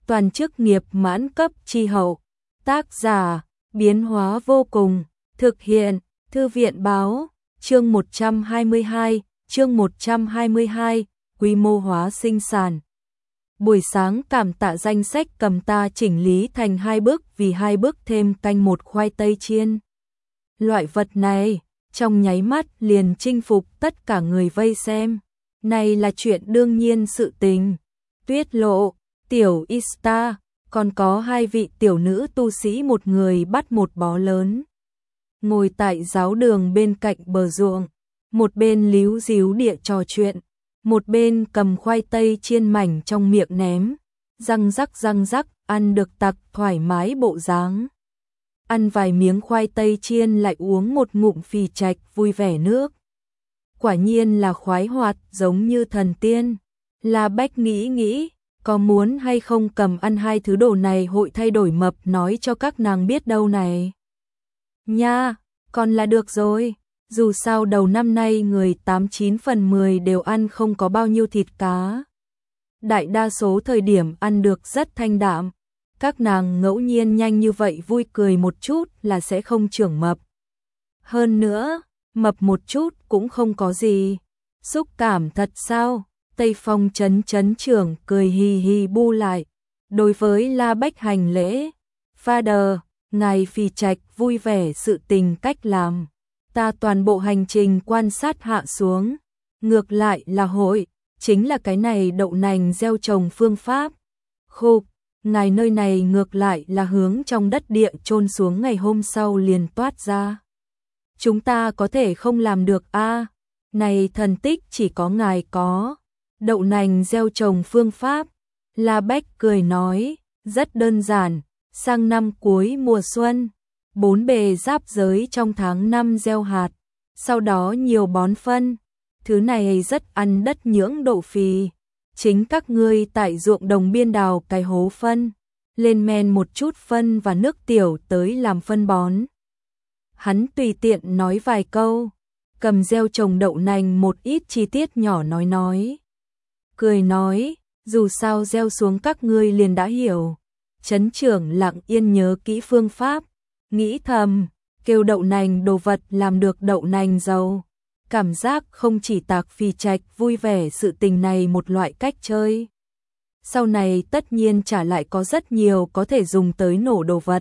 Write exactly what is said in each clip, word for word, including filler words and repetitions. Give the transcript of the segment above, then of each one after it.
toàn chức nghiệp mãn cấp chi hậu. Tác giả, biến hóa vô cùng, thực hiện, Thư viện báo, chương một trăm hai mươi hai, chương một trăm hai mươi hai, quy mô hóa sinh sản. Buổi sáng cảm tạ danh sách cầm ta chỉnh lý thành hai bước vì hai bước thêm canh một khoai tây chiên. Loại vật này, trong nháy mắt liền chinh phục tất cả người vây xem. Này là chuyện đương nhiên sự tình. Tuyết Lộ, Tiểu Ista, còn có hai vị tiểu nữ tu sĩ một người bắt một bó lớn. Ngồi tại giáo đường bên cạnh bờ ruộng, một bên líu díu địa trò chuyện, một bên cầm khoai tây chiên mảnh trong miệng ném, răng rắc răng rắc, ăn được tặc thoải mái bộ dáng. Ăn vài miếng khoai tây chiên lại uống một ngụm phì trạch vui vẻ nước. Quả nhiên là khoái hoạt giống như thần tiên. La Bách nghĩ nghĩ, có muốn hay không cầm ăn hai thứ đồ này hội thay đổi mập nói cho các nàng biết đâu này. Nha, còn là được rồi, dù sao đầu năm nay người tám chín phần mười đều ăn không có bao nhiêu thịt cá. Đại đa số thời điểm ăn được rất thanh đạm, các nàng ngẫu nhiên nhanh như vậy vui cười một chút là sẽ không trưởng mập. Hơn nữa, mập một chút cũng không có gì. Xúc cảm thật sao? Tây Phong chấn chấn trưởng cười hì hì bu lại. Đối với La Bách hành lễ. Father, ngài phì trạch vui vẻ sự tình cách làm. Ta toàn bộ hành trình quan sát hạ xuống. Ngược lại là hội, chính là cái này đậu nành gieo trồng phương pháp. Khục, ngài nơi này ngược lại là hướng trong đất địa chôn xuống ngày hôm sau liền toát ra. Chúng ta có thể không làm được a à, này thần tích chỉ có ngài có. Đậu nành gieo trồng phương pháp. La Bách cười nói, rất đơn giản, sang năm cuối mùa xuân, bốn bề giáp giới trong tháng năm gieo hạt, sau đó nhiều bón phân, thứ này rất ăn đất nhưỡng độ phì. Chính các ngươi tại ruộng đồng biên đào cái hố phân, lên men một chút phân và nước tiểu tới làm phân bón. Hắn tùy tiện nói vài câu, cầm gieo trồng đậu nành một ít chi tiết nhỏ nói nói. Cười nói, dù sao gieo xuống các ngươi liền đã hiểu. Trấn trưởng lặng yên nhớ kỹ phương pháp, nghĩ thầm, kêu đậu nành đồ vật làm được đậu nành dầu. Cảm giác không chỉ tạc phì trạch vui vẻ sự tình này một loại cách chơi. Sau này tất nhiên trả lại có rất nhiều có thể dùng tới nổ đồ vật.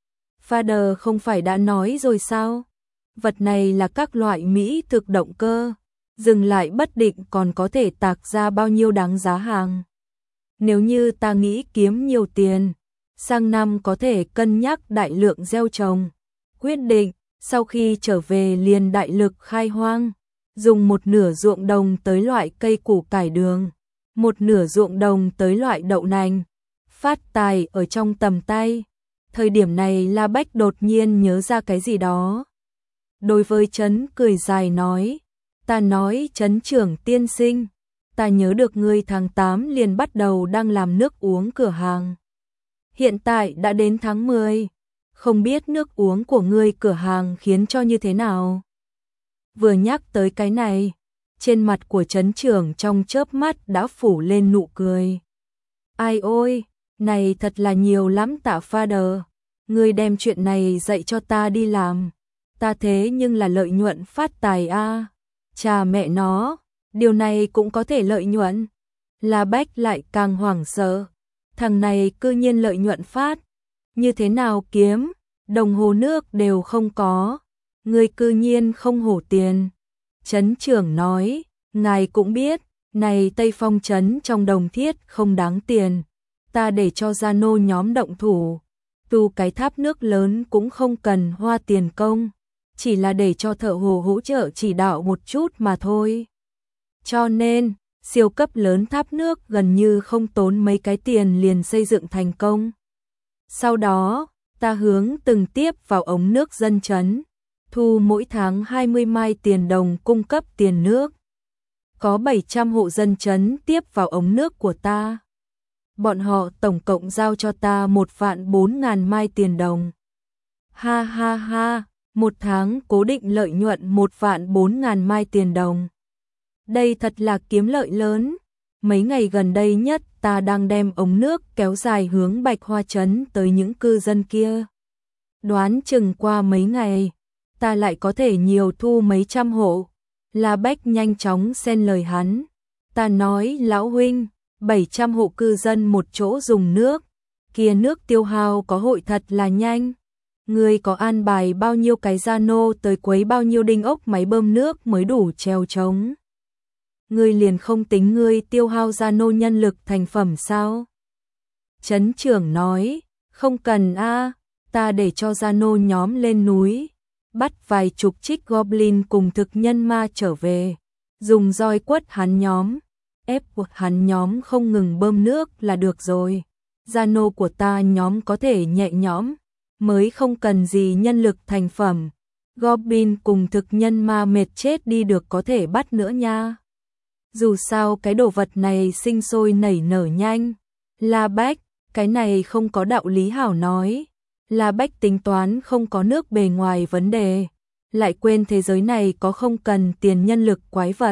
Father không phải đã nói rồi sao? Vật này là các loại mỹ thực động cơ. Dừng lại bất định còn có thể tạc ra bao nhiêu đáng giá hàng. Nếu như ta nghĩ kiếm nhiều tiền, sang năm có thể cân nhắc đại lượng gieo trồng. Quyết định, sau khi trở về liền đại lực khai hoang. Dùng một nửa ruộng đồng tới loại cây củ cải đường, một nửa ruộng đồng tới loại đậu nành. Phát tài ở trong tầm tay. Thời điểm này La Bách đột nhiên nhớ ra cái gì đó. Đối với Trấn cười dài nói, ta nói Trấn trưởng tiên sinh, ta nhớ được ngươi tháng tám liền bắt đầu đang làm nước uống cửa hàng. Hiện tại đã đến tháng mười, không biết nước uống của ngươi cửa hàng khiến cho như thế nào. Vừa nhắc tới cái này, trên mặt của Trấn trưởng trong chớp mắt đã phủ lên nụ cười. Ai ôi, này thật là nhiều lắm Tạ Father, ngươi đem chuyện này dạy cho ta đi làm. Ta thế nhưng là lợi nhuận phát tài a. À. Chà mẹ nó, điều này cũng có thể lợi nhuận. La Bách lại càng hoảng sợ. Thằng này cư nhiên lợi nhuận phát. Như thế nào kiếm, đồng hồ nước đều không có. Người cư nhiên không hổ tiền. Trấn trưởng nói, ngài cũng biết, này Tây Phong trấn trong đồng thiết không đáng tiền. Ta để cho gia nô nhóm động thủ. Tu cái tháp nước lớn cũng không cần hoa tiền công. Chỉ là để cho thợ hồ hỗ trợ chỉ đạo một chút mà thôi. Cho nên, siêu cấp lớn tháp nước gần như không tốn mấy cái tiền liền xây dựng thành công. Sau đó, ta hướng từng tiếp vào ống nước dân trấn, thu mỗi tháng hai mươi mai tiền đồng cung cấp tiền nước. Có bảy trăm hộ dân trấn tiếp vào ống nước của ta. Bọn họ tổng cộng giao cho ta một vạn bốn ngàn mai tiền đồng. Ha ha ha, một tháng cố định lợi nhuận một vạn bốn ngàn mai tiền đồng. Đây thật là kiếm lợi lớn. mấy ngày gần đây nhất ta đang đem ống nước kéo dài hướng Bạch Hoa Trấn tới những cư dân kia. Đoán chừng qua mấy ngày, ta lại có thể nhiều thu mấy trăm hộ. La Bách nhanh chóng xen lời hắn. Ta nói lão huynh, bảy trăm hộ cư dân một chỗ dùng nước, kia nước tiêu hao có hội thật là nhanh. Ngươi có an bài bao nhiêu cái gia nô tới quấy bao nhiêu đinh ốc máy bơm nước mới đủ treo trống. Ngươi liền không tính ngươi tiêu hao gia nô nhân lực thành phẩm sao? Trấn trưởng nói, không cần a, ta để cho gia nô nhóm lên núi, bắt vài chục trích goblin cùng thực nhân ma trở về, dùng roi quất hắn nhóm, ép buộc hắn nhóm không ngừng bơm nước là được rồi. Gia nô của ta nhóm có thể nhẹ nhõm, mới không cần gì nhân lực thành phẩm. Goblin cùng thực nhân ma mệt chết đi được có thể bắt nữa nha. Dù sao cái đồ vật này sinh sôi nảy nở nhanh. La Bách, cái này không có đạo lý hảo nói. La Bách tính toán không có nước bề ngoài vấn đề, lại quên thế giới này có không cần tiền nhân lực quái vật.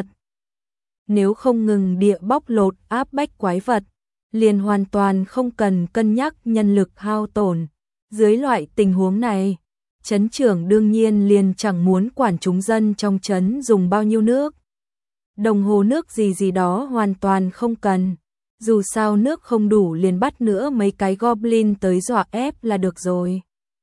Nếu không ngừng địa bóc lột áp bách quái vật, liền hoàn toàn không cần cân nhắc nhân lực hao tổn. Dưới loại tình huống này, trấn trưởng đương nhiên liền chẳng muốn quản chúng dân trong trấn dùng bao nhiêu nước. Đồng hồ nước gì gì đó hoàn toàn không cần. Dù sao nước không đủ liền bắt nữa mấy cái goblin tới dọa ép là được rồi.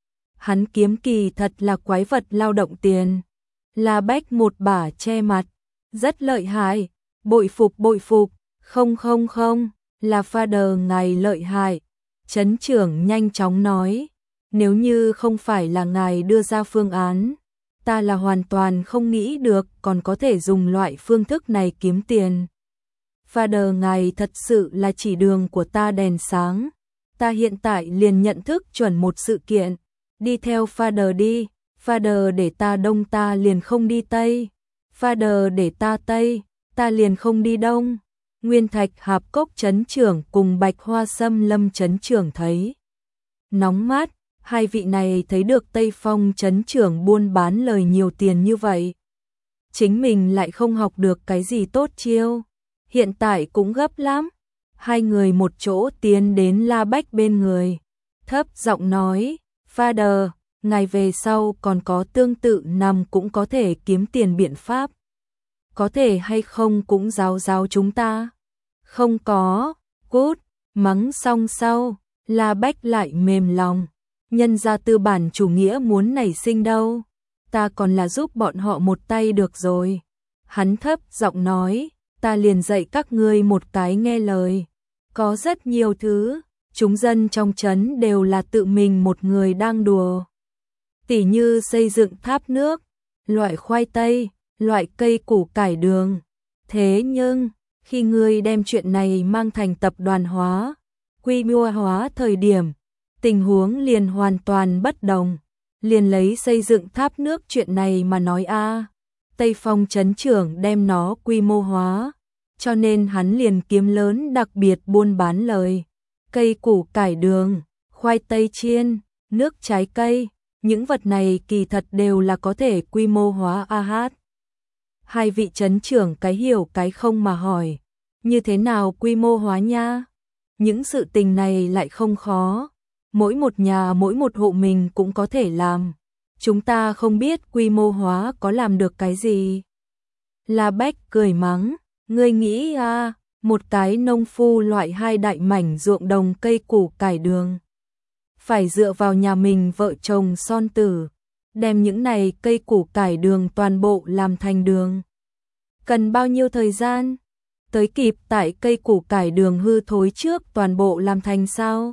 Hắn kiếm kỳ thật là quái vật lao động tiền. La Bách một bả che mặt, rất lợi hại, bội phục bội phục, không không không, là Father ngài lợi hại. Trấn trưởng nhanh chóng nói, nếu như không phải là ngài đưa ra phương án, ta là hoàn toàn không nghĩ được còn có thể dùng loại phương thức này kiếm tiền. Father ngài thật sự là chỉ đường của ta đèn sáng. Ta hiện tại liền nhận thức chuẩn một sự kiện. Đi theo Father đi. Father để ta đông ta liền không đi tây. Father để ta tây, ta liền không đi đông. Nguyên Thạch Hạp Cốc trấn trưởng cùng Bạch Hoa Sâm Lâm trấn trưởng thấy nóng mắt. Hai vị này thấy được Tây Phong trấn trưởng buôn bán lời nhiều tiền như vậy, chính mình lại không học được cái gì tốt chiêu. Hiện tại cũng gấp lắm. Hai người một chỗ tiến đến La Bách bên người, thấp giọng nói, Father, ngài về sau còn có tương tự nằm cũng có thể kiếm tiền biện pháp. Có thể hay không cũng giáo giáo chúng ta. Không có, cút, mắng xong sau, La Bách lại mềm lòng. Nhân ra tư bản chủ nghĩa muốn nảy sinh đâu. Ta còn là giúp bọn họ một tay được rồi. Hắn thấp giọng nói, ta liền dạy các ngươi một cái nghe lời. Có rất nhiều thứ, chúng dân trong trấn đều là tự mình một người đang đùa. Tỉ như xây dựng tháp nước, loại khoai tây, loại cây củ cải đường. Thế nhưng, khi ngươi đem chuyện này mang thành tập đoàn hóa, quy mô hóa thời điểm, tình huống liền hoàn toàn bất đồng. Liền lấy xây dựng tháp nước chuyện này mà nói a, Tây Phong trấn trưởng đem nó quy mô hóa, cho nên hắn liền kiếm lớn đặc biệt buôn bán lời. Cây củ cải đường, khoai tây chiên, nước trái cây, những vật này kỳ thật đều là có thể quy mô hóa a hát. Hai vị trấn trưởng cái hiểu cái không mà hỏi, như thế nào quy mô hóa nha? Những sự tình này lại không khó. Mỗi một nhà mỗi một hộ mình cũng có thể làm. Chúng ta không biết quy mô hóa có làm được cái gì. La Bách cười mắng, ngươi nghĩ à, một cái nông phu loại hai đại mảnh ruộng đồng cây củ cải đường. Phải dựa vào nhà mình vợ chồng son tử, đem những này cây củ cải đường toàn bộ làm thành đường. Cần bao nhiêu thời gian? Tới kịp tại cây củ cải đường hư thối trước toàn bộ làm thành sao?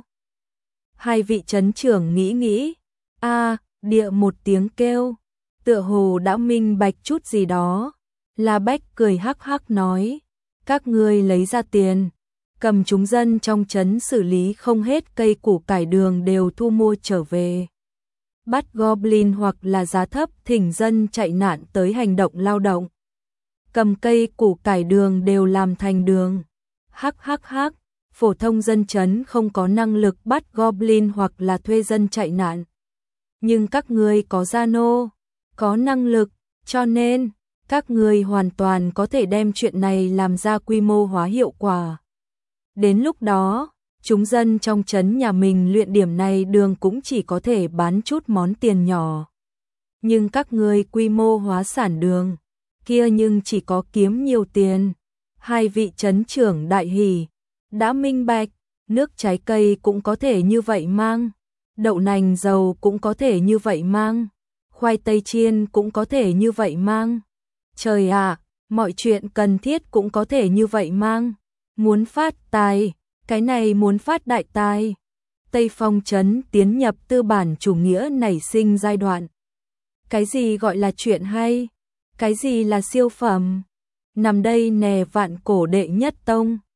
Hai vị trấn trưởng nghĩ nghĩ, a, địa một tiếng kêu, tựa hồ đã minh bạch chút gì đó. La Bách cười hắc hắc nói, các ngươi lấy ra tiền, cầm chúng dân trong trấn xử lý không hết cây củ cải đường đều thu mua trở về. Bắt goblin hoặc là giá thấp thỉnh dân chạy nạn tới hành động lao động. Cầm cây củ cải đường đều làm thành đường. Hắc hắc hắc. Phổ thông dân trấn không có năng lực bắt goblin hoặc là thuê dân chạy nạn. Nhưng các ngươi có gia nô, có năng lực, cho nên, Các ngươi hoàn toàn có thể đem chuyện này làm ra quy mô hóa hiệu quả. Đến lúc đó, chúng dân trong trấn nhà mình luyện điểm này đường cũng chỉ có thể bán chút món tiền nhỏ. Nhưng các ngươi quy mô hóa sản đường, kia nhưng chỉ có kiếm nhiều tiền. Hai vị trấn trưởng đại hỉ, đã minh bạch, nước trái cây cũng có thể như vậy mang, đậu nành dầu cũng có thể như vậy mang, khoai tây chiên cũng có thể như vậy mang. Trời ạ, mọi chuyện cần thiết cũng có thể như vậy mang. Muốn phát tài, cái này muốn phát đại tài. Tây Phong trấn tiến nhập tư bản chủ nghĩa nảy sinh giai đoạn. Cái gì gọi là chuyện hay? Cái gì là siêu phẩm? Nằm đây nè vạn cổ đệ nhất tông.